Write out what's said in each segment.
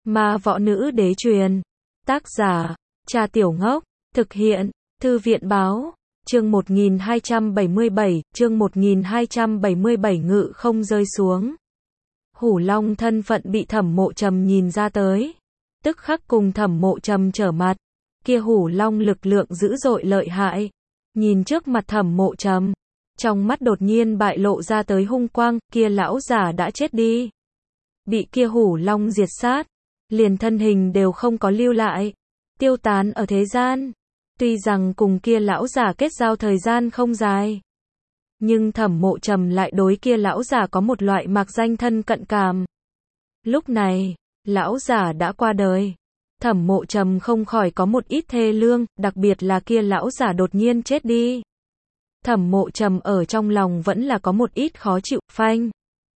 Ma võ nữ đế truyền. Tác giả, Trà Tiểu Ngốc. Thực hiện, Thư viện báo. Chương 1277, chương 1277 ngự không rơi xuống. Hủ Long thân phận bị Thẩm Mộ Trầm nhìn ra tới. Tức khắc cùng Thẩm Mộ Trầm trở mặt. Kia Hủ Long lực lượng dữ dội lợi hại. Nhìn trước mặt Thẩm Mộ Trầm. Trong mắt đột nhiên bại lộ ra tới hung quang, kia lão giả đã chết đi. Bị kia Hủ Long diệt sát. Liền thân hình đều không có lưu lại. Tiêu tán ở thế gian. Tuy rằng cùng kia lão giả kết giao thời gian không dài. Nhưng Thẩm Mộ Trầm lại đối kia lão giả có một loại mạc danh thân cận cảm. Lúc này, lão giả đã qua đời. Thẩm Mộ Trầm không khỏi có một ít thê lương, đặc biệt là kia lão giả đột nhiên chết đi. Thẩm Mộ Trầm ở trong lòng vẫn là có một ít khó chịu, phanh.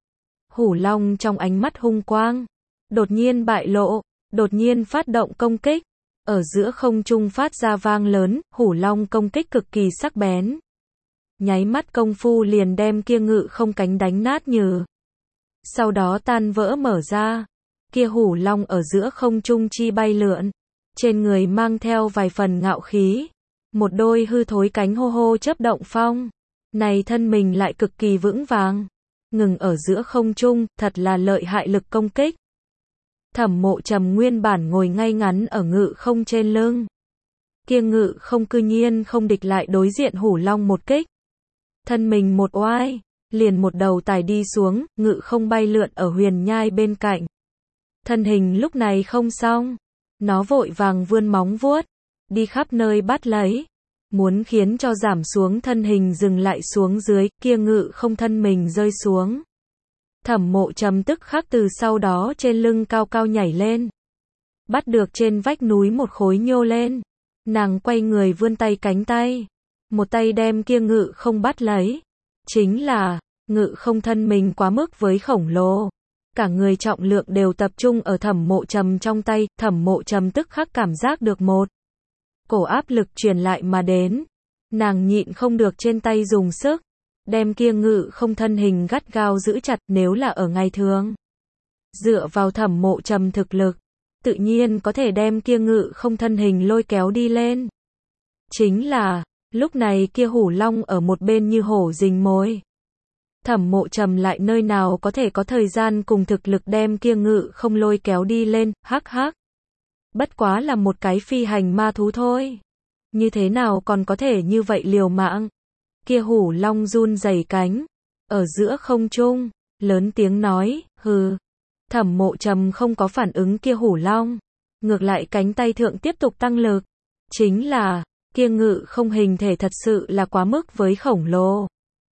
Hủ Long trong ánh mắt hung quang. Đột nhiên bại lộ, đột nhiên phát động công kích. Ở giữa không trung phát ra vang lớn, Hủ Long công kích cực kỳ sắc bén. Nháy mắt công phu liền đem kia ngự không cánh đánh nát nhừ. Sau đó tan vỡ mở ra. Kia Hủ Long ở giữa không trung chi bay lượn. Trên người mang theo vài phần ngạo khí. Một đôi hư thối cánh hô hô chớp động phong. Này thân mình lại cực kỳ vững vàng. Ngừng ở giữa không trung, thật là lợi hại lực công kích. Thẩm Mộ Trầm nguyên bản ngồi ngay ngắn ở ngự không trên lưng. Kia ngự không cư nhiên không địch lại đối diện Hủ Long một kích. Thân mình một oai, liền một đầu tài đi xuống, ngự không bay lượn ở huyền nhai bên cạnh. Thân hình lúc này không xong. Nó vội vàng vươn móng vuốt, đi khắp nơi bắt lấy. Muốn khiến cho giảm xuống thân hình dừng lại xuống dưới, kia ngự không thân mình rơi xuống. Thẩm Mộ Trầm tức khắc từ sau đó trên lưng cao cao nhảy lên. Bắt được trên vách núi một khối nhô lên. Nàng quay người vươn tay cánh tay. Một tay đem kia ngự không bắt lấy. Chính là, ngự không thân mình quá mức với khổng lồ. Cả người trọng lượng đều tập trung ở Thẩm Mộ Trầm trong tay. Thẩm Mộ Trầm tức khắc cảm giác được một cổ áp lực truyền lại mà đến. Nàng nhịn không được trên tay dùng sức. Đem kia ngự không thân hình gắt gao giữ chặt, nếu là ở ngày thường. Dựa vào Thẩm Mộ Trầm thực lực, tự nhiên có thể đem kia ngự không thân hình lôi kéo đi lên. Chính là, lúc này kia Hủ Long ở một bên như hổ rình mồi. Thẩm Mộ Trầm lại nơi nào có thể có thời gian cùng thực lực đem kia ngự không lôi kéo đi lên, hắc hắc. Bất quá là một cái phi hành ma thú thôi. Như thế nào còn có thể như vậy liều mạng. Kia Hủ Long run rẩy cánh, ở giữa không trung, lớn tiếng nói, hừ. Thẩm Mộ Trầm không có phản ứng kia Hủ Long, ngược lại cánh tay thượng tiếp tục tăng lực. Chính là, kia ngự không hình thể thật sự là quá mức với khổng lồ.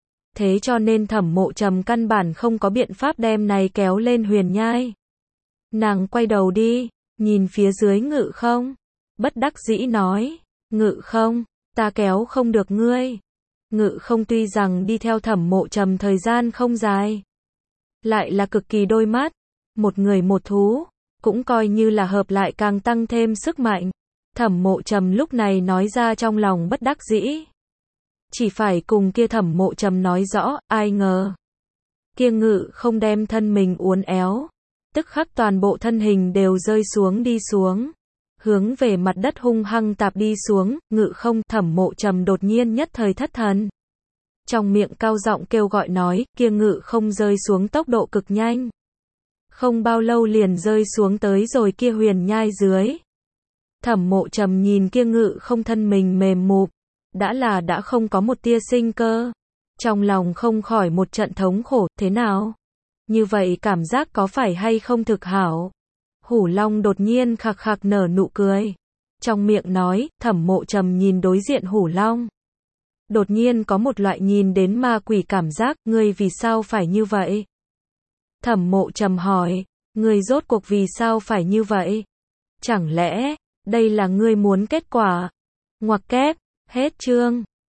Thế cho nên Thẩm Mộ Trầm căn bản không có biện pháp đem này kéo lên huyền nhai. Nàng quay đầu đi, nhìn phía dưới ngự không, bất đắc dĩ nói, ngự không, ta kéo không được ngươi. Ngự không tuy rằng đi theo Thẩm Mộ Trầm thời gian không dài, lại là cực kỳ đôi mắt, một người một thú, cũng coi như là hợp lại càng tăng thêm sức mạnh. Thẩm Mộ Trầm lúc này nói ra trong lòng bất đắc dĩ. Chỉ phải cùng kia Thẩm Mộ Trầm nói rõ, ai ngờ. Kia ngự không đem thân mình uốn éo, tức khắc toàn bộ thân hình đều rơi xuống đi xuống. Hướng về mặt đất hung hăng tạp đi xuống, ngự không. Thẩm Mộ Trầm đột nhiên nhất thời thất thần. Trong miệng cao giọng kêu gọi nói, kia ngự không rơi xuống tốc độ cực nhanh. Không bao lâu liền rơi xuống tới rồi kia huyền nhai dưới. Thẩm Mộ Trầm nhìn kia ngự không thân mình mềm mụp, đã không có một tia sinh cơ. Trong lòng không khỏi một trận thống khổ, thế nào? Như vậy cảm giác có phải hay không thực hảo? Hủ Long đột nhiên khạc khạc nở nụ cười. Trong miệng nói, Thẩm Mộ Trầm nhìn đối diện Hủ Long. Đột nhiên có một loại nhìn đến ma quỷ cảm giác, ngươi vì sao phải như vậy? Thẩm Mộ Trầm hỏi, ngươi rốt cuộc vì sao phải như vậy? Chẳng lẽ, đây là ngươi muốn kết quả? Ngoặc kép, hết chương.